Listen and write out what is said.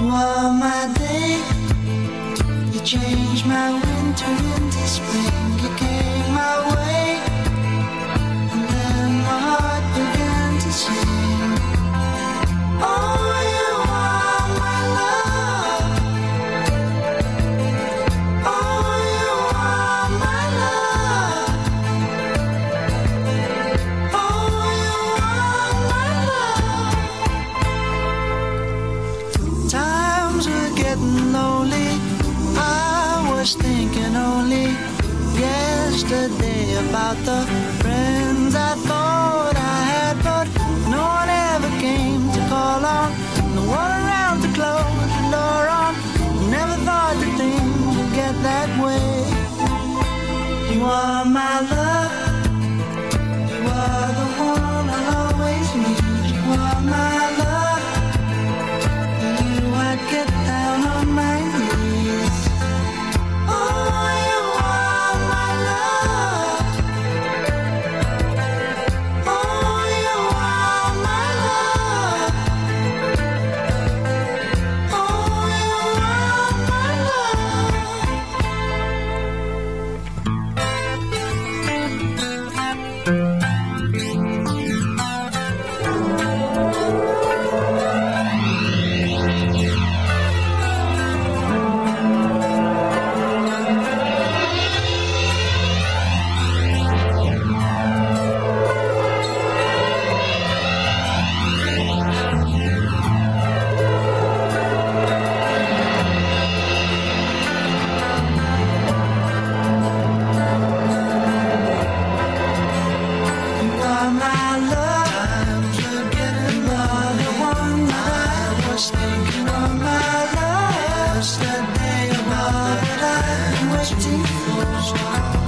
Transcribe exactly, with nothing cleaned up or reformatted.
are my day. You changed my winter into spring. You came my way, and then my heart began to sing. Oh, you are my love. Oh, you are my love. Oh, you are my love. Times were getting lonely. I was thinking only yesterday about the friends I thought I had, but no one ever came to call on. No one around to close the door on. Never thought that things would get that way. You are my love. You are the one I'll always need. You are my love. For you I'd get down on my knees. Oh, you are my love. Oh, you are my love. Oh, you are my love. You are my love. Times were getting low. The one that I was thinking of, my love. Yesterday, about that I've been waiting for.